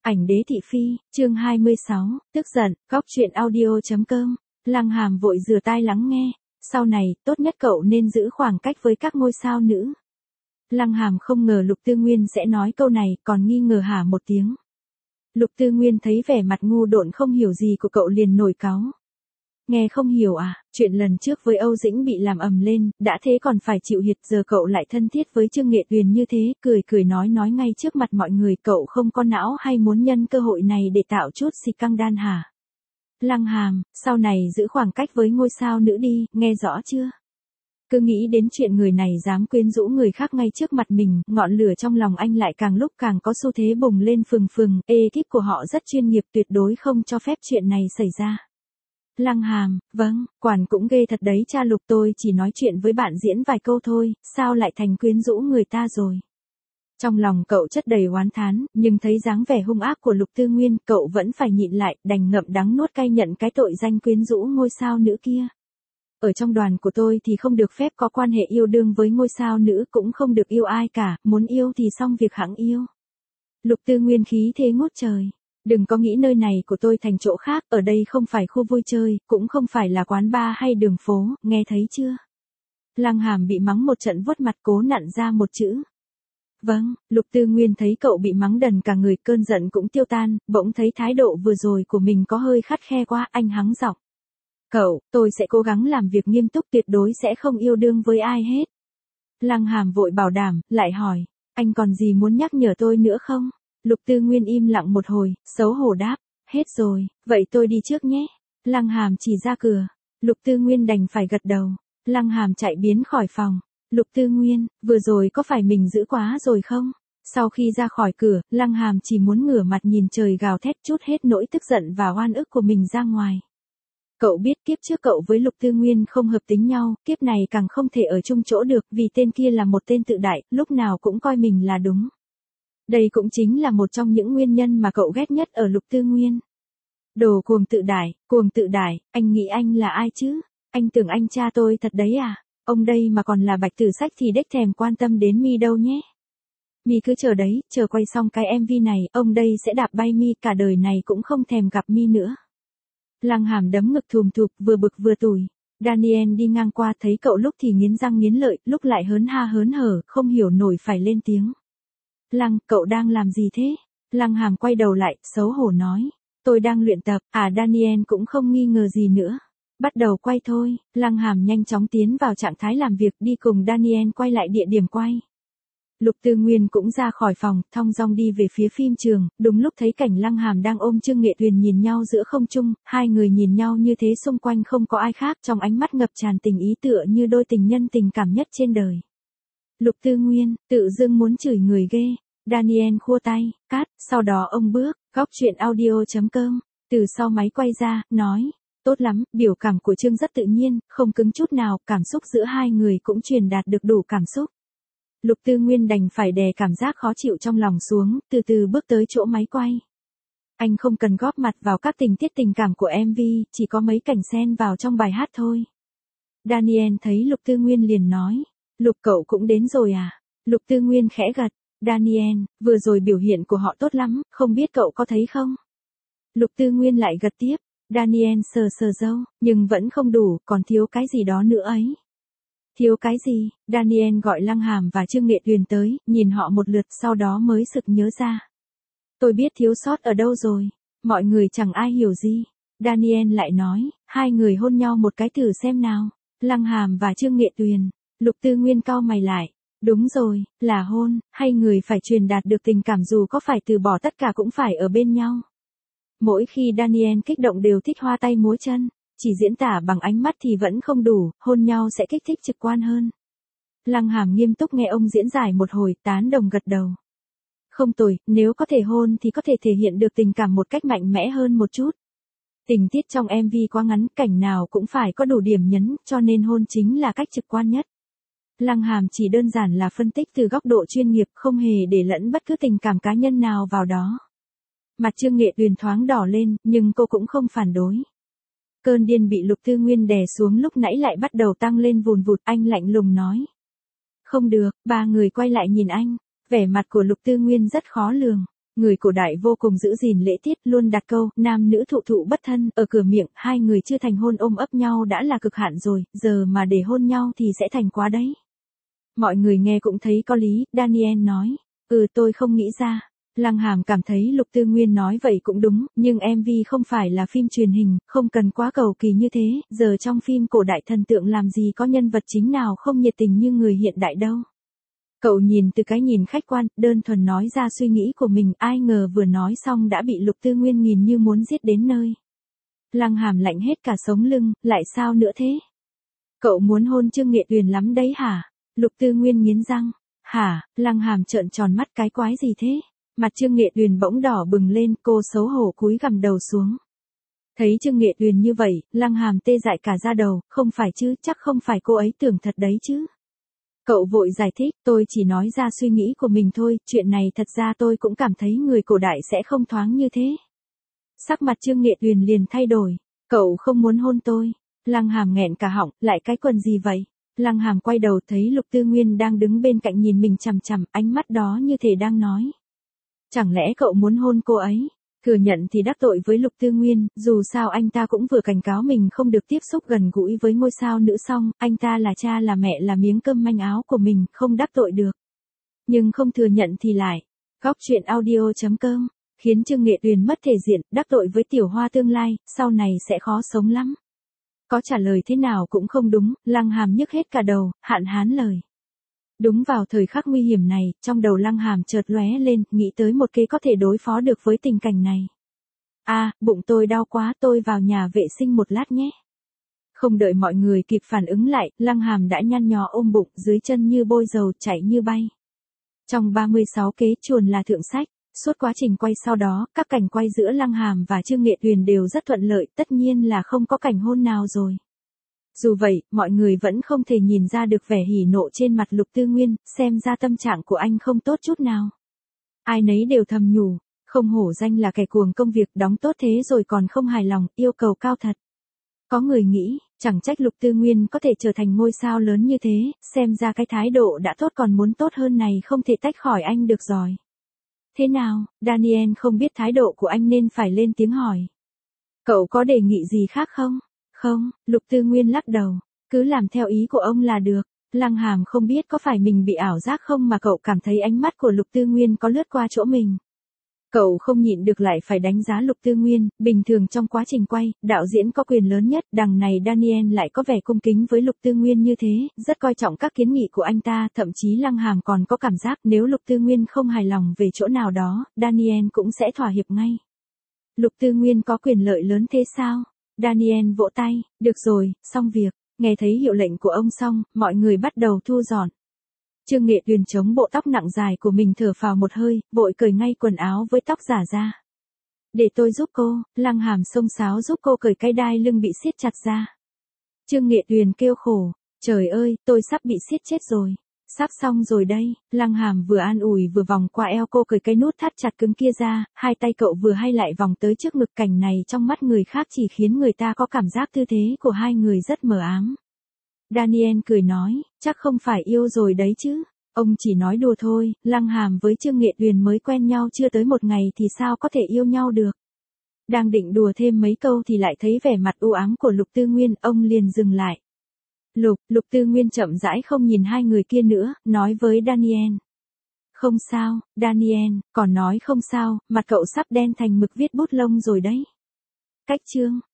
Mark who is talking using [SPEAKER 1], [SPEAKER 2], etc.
[SPEAKER 1] Ảnh đế thị phi, chương 26, tức giận, góc truyện audio.com, Lăng Hàm vội rửa tai lắng nghe, sau này, tốt nhất cậu nên giữ khoảng cách với các ngôi sao nữ. Lăng Hàm không ngờ Lục Tư Nguyên sẽ nói câu này, còn nghi ngờ hả một tiếng. Lục Tư Nguyên thấy vẻ mặt ngu độn không hiểu gì của cậu liền nổi cáu. Nghe không hiểu à, chuyện lần trước với Âu Dĩnh bị làm ầm lên, đã thế còn phải chịu hiệt, giờ cậu lại thân thiết với Trương Nghệ Tuyền như thế, cười nói ngay trước mặt mọi người, cậu không có não hay muốn nhân cơ hội này để tạo chút xì căng đan hả? Lăng Hàm, sau này giữ khoảng cách với ngôi sao nữ đi, nghe rõ chưa? Cứ nghĩ đến chuyện người này dám quyến rũ người khác ngay trước mặt mình, ngọn lửa trong lòng anh lại càng lúc càng có xu thế bùng lên phừng, ekip của họ rất chuyên nghiệp, tuyệt đối không cho phép chuyện này xảy ra. Lăng Hàm, vâng, quản cũng ghê thật đấy cha Lục, tôi chỉ nói chuyện với bạn diễn vài câu thôi, sao lại thành quyến rũ người ta rồi. Trong lòng cậu chất đầy oán thán, nhưng thấy dáng vẻ hung ác của Lục Tư Nguyên, cậu vẫn phải nhịn lại, đành ngậm đắng nuốt cay nhận cái tội danh quyến rũ ngôi sao nữ kia. Ở trong đoàn của tôi thì không được phép có quan hệ yêu đương với ngôi sao nữ, cũng không được yêu ai cả, muốn yêu thì xong việc hẵng yêu. Lục Tư Nguyên khí thế ngút trời. Đừng có nghĩ nơi này của tôi thành chỗ khác, ở đây không phải khu vui chơi, cũng không phải là quán bar hay đường phố, nghe thấy chưa? Lăng Hàm bị mắng một trận vuốt mặt cố nặn ra một chữ. Vâng, Lục Tư Nguyên thấy cậu bị mắng đần cả người, cơn giận cũng tiêu tan, bỗng thấy thái độ vừa rồi của mình có hơi khắt khe quá, anh hắng giọng. Cậu, tôi sẽ cố gắng làm việc nghiêm túc, tuyệt đối sẽ không yêu đương với ai hết. Lăng Hàm vội bảo đảm, lại hỏi, anh còn gì muốn nhắc nhở tôi nữa không? Lục Tư Nguyên im lặng một hồi, xấu hổ đáp, hết rồi, vậy tôi đi trước nhé. Lăng Hàm chỉ ra cửa, Lục Tư Nguyên đành phải gật đầu. Lăng Hàm chạy biến khỏi phòng. Lục Tư Nguyên, vừa rồi có phải mình giữ quá rồi không? Sau khi ra khỏi cửa, Lăng Hàm chỉ muốn ngửa mặt nhìn trời gào thét, trút hết nỗi tức giận và oan ức của mình ra ngoài. Cậu biết kiếp trước cậu với Lục Tư Nguyên không hợp tính nhau, kiếp này càng không thể ở chung chỗ được, vì tên kia là một tên tự đại, lúc nào cũng coi mình là đúng. Đây cũng chính là một trong những nguyên nhân mà cậu ghét nhất ở Lục Tư Nguyên. Đồ cuồng tự đại, anh nghĩ anh là ai chứ? Anh tưởng anh cha tôi thật đấy à? Ông đây mà còn là Bạch Tử Sách thì đếch thèm quan tâm đến mi đâu nhé. Mi cứ chờ đấy, chờ quay xong cái MV này, ông đây sẽ đạp bay mi, cả đời này cũng không thèm gặp mi nữa. Lăng Hàm đấm ngực thùm thụp, vừa bực vừa tủi. Daniel đi ngang qua thấy cậu lúc thì nghiến răng nghiến lợi, lúc lại hớn ha hớn hở, không hiểu nổi phải lên tiếng. Lăng, cậu đang làm gì thế? Lăng Hàm quay đầu lại, xấu hổ nói. Tôi đang luyện tập, Daniel cũng không nghi ngờ gì nữa. Bắt đầu quay thôi. Lăng Hàm nhanh chóng tiến vào trạng thái làm việc, đi cùng Daniel quay lại địa điểm quay. Lục Tư Nguyên cũng ra khỏi phòng, thong dong đi về phía phim trường, đúng lúc thấy cảnh Lăng Hàm đang ôm Trương Nghệ Tuyền nhìn nhau giữa không trung, hai người nhìn nhau như thế, xung quanh không có ai khác, trong ánh mắt ngập tràn tình ý, tựa như đôi tình nhân tình cảm nhất trên đời. Lục Tư Nguyên, tự dưng muốn chửi người ghê. Daniel khua tay, cắt, sau đó ông bước, góc truyện audio.com, từ sau máy quay ra, nói, tốt lắm, biểu cảm của Trương rất tự nhiên, không cứng chút nào, cảm xúc giữa hai người cũng truyền đạt được đủ cảm xúc. Lục Tư Nguyên đành phải đè cảm giác khó chịu trong lòng xuống, từ từ bước tới chỗ máy quay. Anh không cần góp mặt vào các tình tiết tình cảm của MV, chỉ có mấy cảnh xen vào trong bài hát thôi. Daniel thấy Lục Tư Nguyên liền nói, Lục cậu cũng đến rồi à? Lục Tư Nguyên khẽ gật. Daniel, vừa rồi biểu hiện của họ tốt lắm, không biết cậu có thấy không? Lục Tư Nguyên lại gật tiếp. Daniel sờ râu, nhưng vẫn không đủ, còn thiếu cái gì đó nữa ấy. Thiếu cái gì? Daniel gọi Lăng Hàm và Trương Nghệ Tuyền tới, nhìn họ một lượt, sau đó mới sực nhớ ra. Tôi biết thiếu sót ở đâu rồi. Mọi người chẳng ai hiểu gì. Daniel lại nói, hai người hôn nhau một cái thử xem nào. Lăng Hàm và Trương Nghệ Tuyền. Lục Tư Nguyên cau mày lại. Đúng rồi, là hôn, hay người phải truyền đạt được tình cảm dù có phải từ bỏ tất cả cũng phải ở bên nhau. Mỗi khi Daniel kích động đều thích hoa tay múa chân, chỉ diễn tả bằng ánh mắt thì vẫn không đủ, hôn nhau sẽ kích thích trực quan hơn. Lăng Hàm nghiêm túc nghe ông diễn giải một hồi, tán đồng gật đầu. Không tồi, nếu có thể hôn thì có thể thể hiện được tình cảm một cách mạnh mẽ hơn một chút. Tình tiết trong MV quá ngắn, cảnh nào cũng phải có đủ điểm nhấn, cho nên hôn chính là cách trực quan nhất. Lăng Hàm chỉ đơn giản là phân tích từ góc độ chuyên nghiệp, không hề để lẫn bất cứ tình cảm cá nhân nào vào đó. Mặt Trương Nghệ Tuyền thoáng đỏ lên, nhưng cô cũng không phản đối. Cơn điên bị Lục Tư Nguyên đè xuống lúc nãy lại bắt đầu tăng lên vùn vụt, anh lạnh lùng nói. Không được, ba người quay lại nhìn anh, vẻ mặt của Lục Tư Nguyên rất khó lường. Người cổ đại vô cùng giữ gìn lễ tiết, luôn đặt câu, nam nữ thụ thụ bất thân, ở cửa miệng, hai người chưa thành hôn ôm ấp nhau đã là cực hạn rồi, giờ mà để hôn nhau thì sẽ thành quá đấy. Mọi người nghe cũng thấy có lý, Daniel nói. Tôi không nghĩ ra. Lăng Hàm cảm thấy Lục Tư Nguyên nói vậy cũng đúng, nhưng MV không phải là phim truyền hình, không cần quá cầu kỳ như thế, giờ trong phim cổ đại thần tượng làm gì có nhân vật chính nào không nhiệt tình như người hiện đại đâu. Cậu nhìn từ cái nhìn khách quan, đơn thuần nói ra suy nghĩ của mình, ai ngờ vừa nói xong đã bị Lục Tư Nguyên nhìn như muốn giết đến nơi. Lăng Hàm lạnh hết cả sống lưng, lại sao nữa thế? Cậu muốn hôn Trương Nghệ Tuyền lắm đấy hả? Lục Tư Nguyên nghiến răng. Hả? Lăng Hàm trợn tròn mắt, cái quái gì thế? Mặt Trương Nghệ Tuyền bỗng đỏ bừng lên, cô xấu hổ cúi gằm đầu xuống. Thấy Trương Nghệ Tuyền như vậy, Lăng Hàm tê dại cả da đầu, không phải chứ, chắc không phải cô ấy tưởng thật đấy chứ. Cậu vội giải thích, tôi chỉ nói ra suy nghĩ của mình thôi, chuyện này thật ra tôi cũng cảm thấy người cổ đại sẽ không thoáng như thế. Sắc mặt Trương Nghệ Tuyền liền thay đổi, cậu không muốn hôn tôi. Lăng Hàm nghẹn cả họng, lại cái quần gì vậy? Lăng Hàm quay đầu thấy Lục Tư Nguyên đang đứng bên cạnh nhìn mình chằm chằm, ánh mắt đó như thể đang nói. Chẳng lẽ cậu muốn hôn cô ấy? Thừa nhận thì đắc tội với Lục Tư Nguyên, dù sao anh ta cũng vừa cảnh cáo mình không được tiếp xúc gần gũi với ngôi sao nữ xong, anh ta là cha là mẹ là miếng cơm manh áo của mình, không đắc tội được. Nhưng không thừa nhận thì lại. Góc truyện audio.com, khiến Trương Nghệ Tuyền mất thể diện, đắc tội với Tiểu Hoa tương lai, sau này sẽ khó sống lắm. Có trả lời thế nào cũng không đúng, Lăng Hàm nhức hết cả đầu, hạn hán lời. Đúng vào thời khắc nguy hiểm này, trong đầu Lăng Hàm chợt lóe lên, nghĩ tới một kế có thể đối phó được với tình cảnh này. Bụng tôi đau quá, tôi vào nhà vệ sinh một lát nhé. Không đợi mọi người kịp phản ứng lại, Lăng Hàm đã nhăn nhó ôm bụng, dưới chân như bôi dầu, chạy như bay. Trong 36 kế chuồn là thượng sách, suốt quá trình quay sau đó, các cảnh quay giữa Lăng Hàm và Trương Nghệ Tuyền đều rất thuận lợi, tất nhiên là không có cảnh hôn nào rồi. Dù vậy, mọi người vẫn không thể nhìn ra được vẻ hỉ nộ trên mặt Lục Tư Nguyên, xem ra tâm trạng của anh không tốt chút nào. Ai nấy đều thầm nhủ, không hổ danh là kẻ cuồng công việc, đóng tốt thế rồi còn không hài lòng, yêu cầu cao thật. Có người nghĩ, chẳng trách Lục Tư Nguyên có thể trở thành ngôi sao lớn như thế, xem ra cái thái độ đã tốt còn muốn tốt hơn này không thể tách khỏi anh được rồi. Thế nào, Daniel không biết thái độ của anh nên phải lên tiếng hỏi. Cậu có đề nghị gì khác không? Không, Lục Tư Nguyên lắc đầu, cứ làm theo ý của ông là được. Lăng Hàm không biết có phải mình bị ảo giác không mà cậu cảm thấy ánh mắt của Lục Tư Nguyên có lướt qua chỗ mình. Cậu không nhịn được lại phải đánh giá Lục Tư Nguyên, bình thường trong quá trình quay, đạo diễn có quyền lớn nhất, đằng này Daniel lại có vẻ cung kính với Lục Tư Nguyên như thế, rất coi trọng các kiến nghị của anh ta, thậm chí Lăng Hàm còn có cảm giác nếu Lục Tư Nguyên không hài lòng về chỗ nào đó, Daniel cũng sẽ thỏa hiệp ngay. Lục Tư Nguyên có quyền lợi lớn thế sao? Daniel vỗ tay, được rồi, xong việc. Nghe thấy hiệu lệnh của ông xong, mọi người bắt đầu thu dọn. Trương Nghệ Tuyền chống bộ tóc nặng dài của mình thở phào một hơi, vội cởi ngay quần áo với tóc giả ra. Để tôi giúp cô, Lăng Hàm xông xáo giúp cô cởi cái đai lưng bị siết chặt ra. Trương Nghệ Tuyền kêu khổ, trời ơi, tôi sắp bị siết chết rồi. Sắp xong rồi đây, Lăng Hàm vừa an ủi vừa vòng qua eo cô cởi cái nút thắt chặt cứng kia ra, hai tay cậu vừa hay lại vòng tới trước ngực, cảnh này trong mắt người khác chỉ khiến người ta có cảm giác tư thế của hai người rất mờ ám. Daniel cười nói, chắc không phải yêu rồi đấy chứ. Ông chỉ nói đùa thôi, Lăng Hàm với Trương Nghệ Tuyền mới quen nhau chưa tới một ngày thì sao có thể yêu nhau được. Đang định đùa thêm mấy câu thì lại thấy vẻ mặt u ám của Lục Tư Nguyên, ông liền dừng lại. Lục Tư Nguyên chậm rãi không nhìn hai người kia nữa, nói với Daniel. Không sao, Daniel, còn nói không sao, mặt cậu sắp đen thành mực viết bút lông rồi đấy. Cách chương.